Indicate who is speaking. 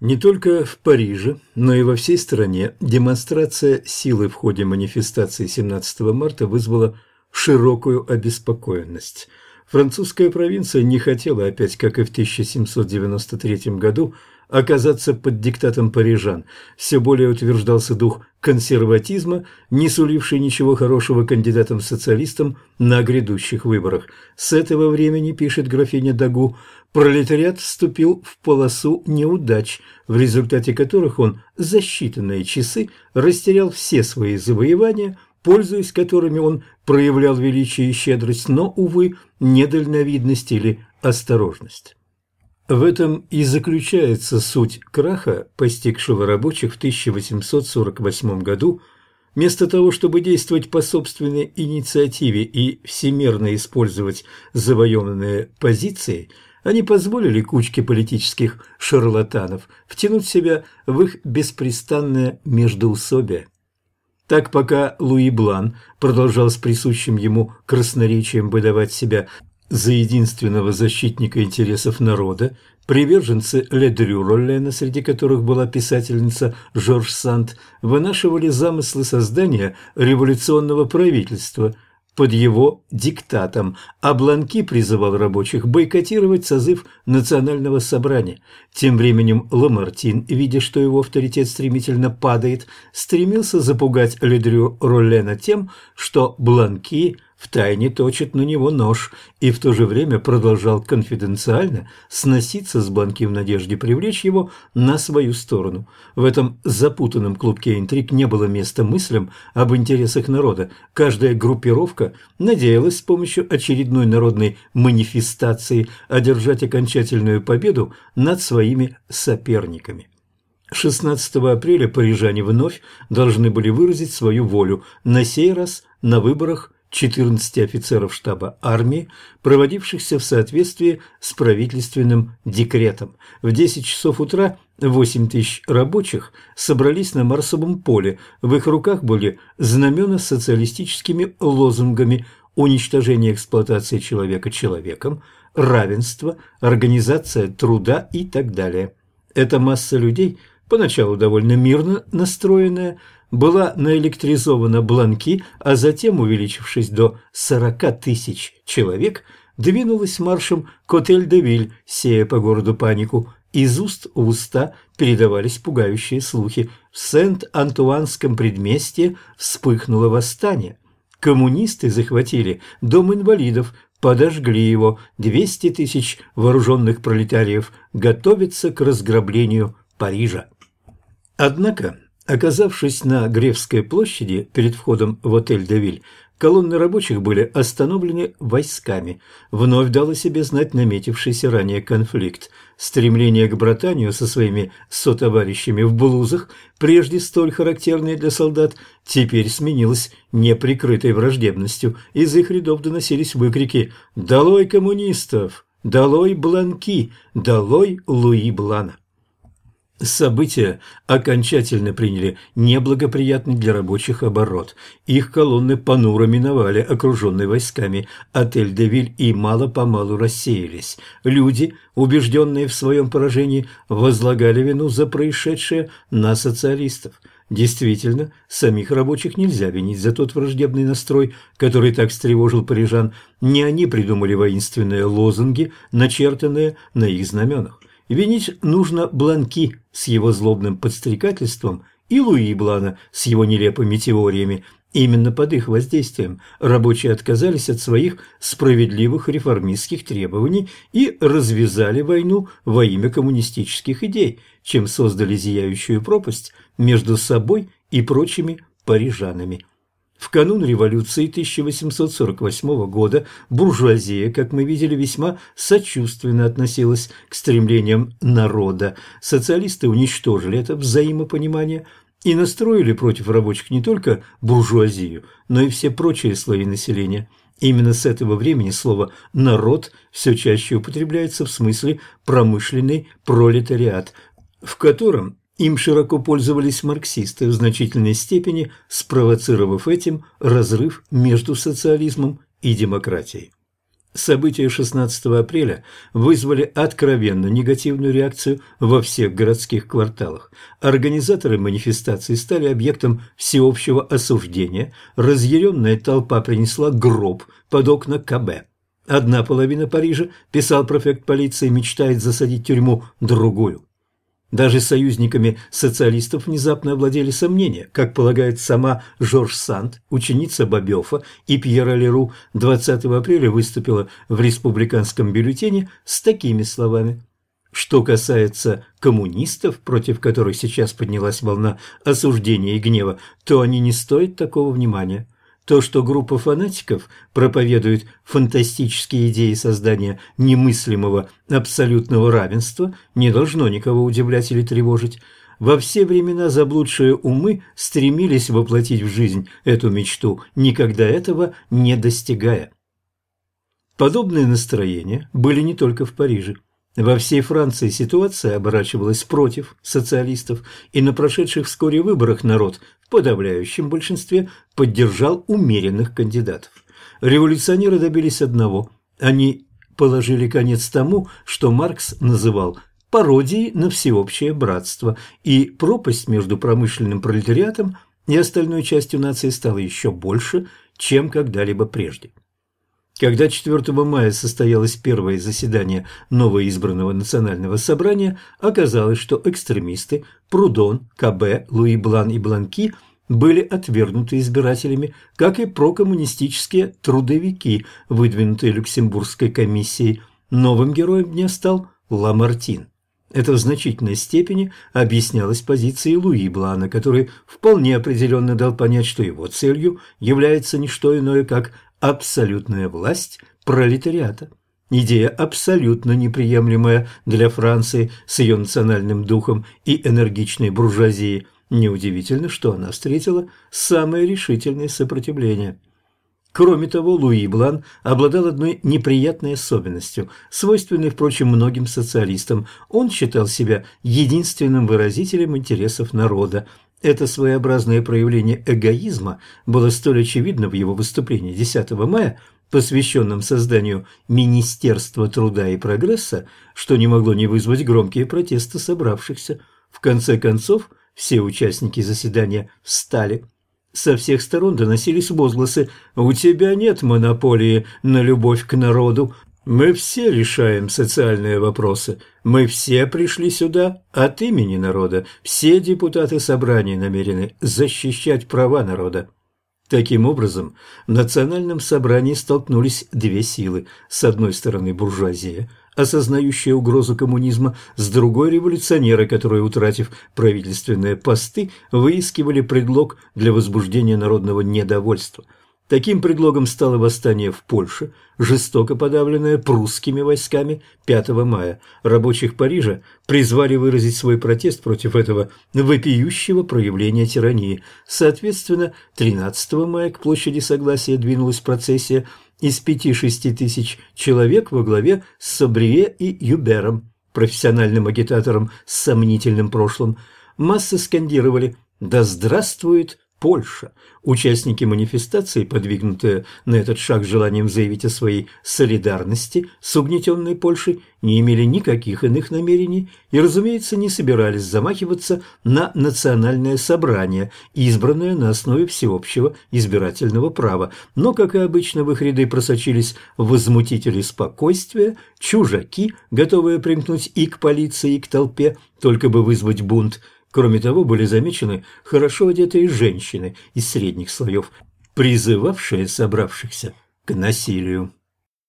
Speaker 1: Не только в Париже, но и во всей стране демонстрация силы в ходе манифестации 17 марта вызвала широкую обеспокоенность. Французская провинция не хотела опять, как и в 1793 году, оказаться под диктатом парижан. Все более утверждался дух консерватизма, не суливший ничего хорошего кандидатам-социалистам на грядущих выборах. С этого времени, пишет графиня Дагу, пролетариат вступил в полосу неудач, в результате которых он за считанные часы растерял все свои завоевания, пользуясь которыми он проявлял величие и щедрость, но, увы, недальновидность или осторожность. В этом и заключается суть краха, постигшего рабочих в 1848 году. Вместо того, чтобы действовать по собственной инициативе и всемерно использовать завоеванные позиции, они позволили кучке политических шарлатанов втянуть себя в их беспрестанное междоусобие. Так, пока Луи Блан продолжал с присущим ему красноречием выдавать себя за единственного защитника интересов народа, приверженцы Ледрю Роллена, среди которых была писательница Жорж Санд, вынашивали замыслы создания революционного правительства под его диктатом, а Бланки призывал рабочих бойкотировать созыв национального собрания. Тем временем Ламартин, видя, что его авторитет стремительно падает, стремился запугать Ледрю Роллена тем, что Бланки втайне точит на него нож, и в то же время продолжал конфиденциально сноситься с Бланки в надежде привлечь его на свою сторону. В этом запутанном клубке интриг не было места мыслям об интересах народа. Каждая группировка надеялась с помощью очередной народной манифестации одержать окончательную победу над своими соперниками. 16 апреля парижане вновь должны были выразить свою волю, на сей раз на выборах 14 офицеров штаба армии, проводившихся в соответствии с правительственным декретом. В 10 часов утра 8 тысяч рабочих собрались на Марсовом поле. В их руках были знамена с социалистическими лозунгами: уничтожение эксплуатации человека человеком, равенство, организация труда и так далее. Эта масса людей, поначалу довольно мирно настроенная, была наэлектризована Бланки, а затем, увеличившись до 40 тысяч человек, двинулась маршем к Отель-де-Виль, сея по городу панику. Из уст в уста передавались пугающие слухи. В Сент-Антуанском предместье вспыхнуло восстание. Коммунисты захватили дом инвалидов, подожгли его. 200 тысяч вооруженных пролетариев готовятся к разграблению Парижа. Однако, оказавшись на Гревской площади перед входом в Отель-де-Виль, колонны рабочих были остановлены войсками. Вновь дал о себе знать наметившийся ранее конфликт. Стремление к братанию со своими сотоварищами в блузах, прежде столь характерное для солдат, теперь сменилось неприкрытой враждебностью. Из их рядов доносились выкрики «Долой коммунистов! Долой Бланки! Долой Луи Блана!». События окончательно приняли неблагоприятный для рабочих оборот. Их колонны понуро миновали окруженный войсками Отель-де-Виль и мало-помалу рассеялись. Люди, убежденные в своем поражении, возлагали вину за происшедшее на социалистов. Действительно, самих рабочих нельзя винить за тот враждебный настрой, который так встревожил парижан. Не они придумали воинственные лозунги, начертанные на их знаменах. Винить нужно Бланки с его злобным подстрекательством и Луи Блана с его нелепыми теориями. Именно под их воздействием рабочие отказались от своих справедливых реформистских требований и развязали войну во имя коммунистических идей, чем создали зияющую пропасть между собой и прочими парижанами. В канун революции 1848 года буржуазия, как мы видели, весьма сочувственно относилась к стремлениям народа. Социалисты уничтожили это взаимопонимание и настроили против рабочих не только буржуазию, но и все прочие слои населения. Именно с этого времени слово «народ» все чаще употребляется в смысле «промышленный пролетариат», в котором им широко пользовались марксисты, в значительной степени спровоцировав этим разрыв между социализмом и демократией. События 16 апреля вызвали откровенно негативную реакцию во всех городских кварталах. Организаторы манифестации стали объектом всеобщего осуждения. Разъяренная толпа принесла гроб под окна КБ. Одна половина Парижа, писал префект полиции, мечтает засадить в тюрьму другую. Даже союзниками социалистов внезапно овладели сомнения. Как полагает сама Жорж Санд, ученица Бобёфа и Пьера Леру, 20 апреля выступила в республиканском бюллетене с такими словами: «Что касается коммунистов, против которых сейчас поднялась волна осуждения и гнева, то они не стоят такого внимания. То, что группа фанатиков проповедует фантастические идеи создания немыслимого абсолютного равенства, не должно никого удивлять или тревожить. Во все времена заблудшие умы стремились воплотить в жизнь эту мечту, никогда этого не достигая». Подобные настроения были не только в Париже. Во всей Франции ситуация оборачивалась против социалистов, и на прошедших вскоре выборах народ в подавляющем большинстве поддержал умеренных кандидатов. Революционеры добились одного – они положили конец тому, что Маркс называл пародией на всеобщее братство, и пропасть между промышленным пролетариатом и остальной частью нации стала еще больше, чем когда-либо прежде. Когда 4 мая состоялось первое заседание новоизбранного национального собрания, оказалось, что экстремисты Прудон, КБ, Луи Блан и Бланки были отвергнуты избирателями, как и прокоммунистические трудовики, выдвинутые Люксембургской комиссией. Новым героем дня стал Ламартин. Это в значительной степени объяснялось позицией Луи Блана, который вполне определенно дал понять, что его целью является не что иное, как абсолютная власть пролетариата. Идея абсолютно неприемлемая для Франции с ее национальным духом и энергичной буржуазией. Неудивительно, что она встретила самое решительное сопротивление. Кроме того, Луи Блан обладал одной неприятной особенностью, свойственной, впрочем, многим социалистам. Он считал себя единственным выразителем интересов народа. Это своеобразное проявление эгоизма было столь очевидно в его выступлении 10 мая, посвященном созданию Министерства труда и прогресса, что не могло не вызвать громкие протесты собравшихся. В конце концов, все участники заседания встали. Со всех сторон доносились возгласы: «У тебя нет монополии на любовь к народу. Мы все решаем социальные вопросы. Мы все пришли сюда от имени народа. Все депутаты собрания намерены защищать права народа». Таким образом, в национальном собрании столкнулись две силы. С одной стороны буржуазия, осознающая угрозу коммунизма, с другой революционеры, которые, утратив правительственные посты, выискивали предлог для возбуждения народного недовольства. Таким предлогом стало восстание в Польше, жестоко подавленное прусскими войсками 5 мая. Рабочих Парижа призвали выразить свой протест против этого вопиющего проявления тирании. Соответственно, 13 мая к площади Согласия двинулась процессия из 5-6 тысяч человек во главе с Собрие и Юбером, профессиональным агитатором с сомнительным прошлым. Массы скандировали «Да здравствует Польша!». Участники манифестации, подвигнутые на этот шаг желанием заявить о своей солидарности с угнетенной Польшей, не имели никаких иных намерений и, разумеется, не собирались замахиваться на национальное собрание, избранное на основе всеобщего избирательного права. Но, как и обычно, в их ряды просочились возмутители спокойствия, чужаки, готовые примкнуть и к полиции, и к толпе, только бы вызвать бунт. Кроме того, были замечены хорошо одетые женщины из средних слоев, призывавшие собравшихся к насилию.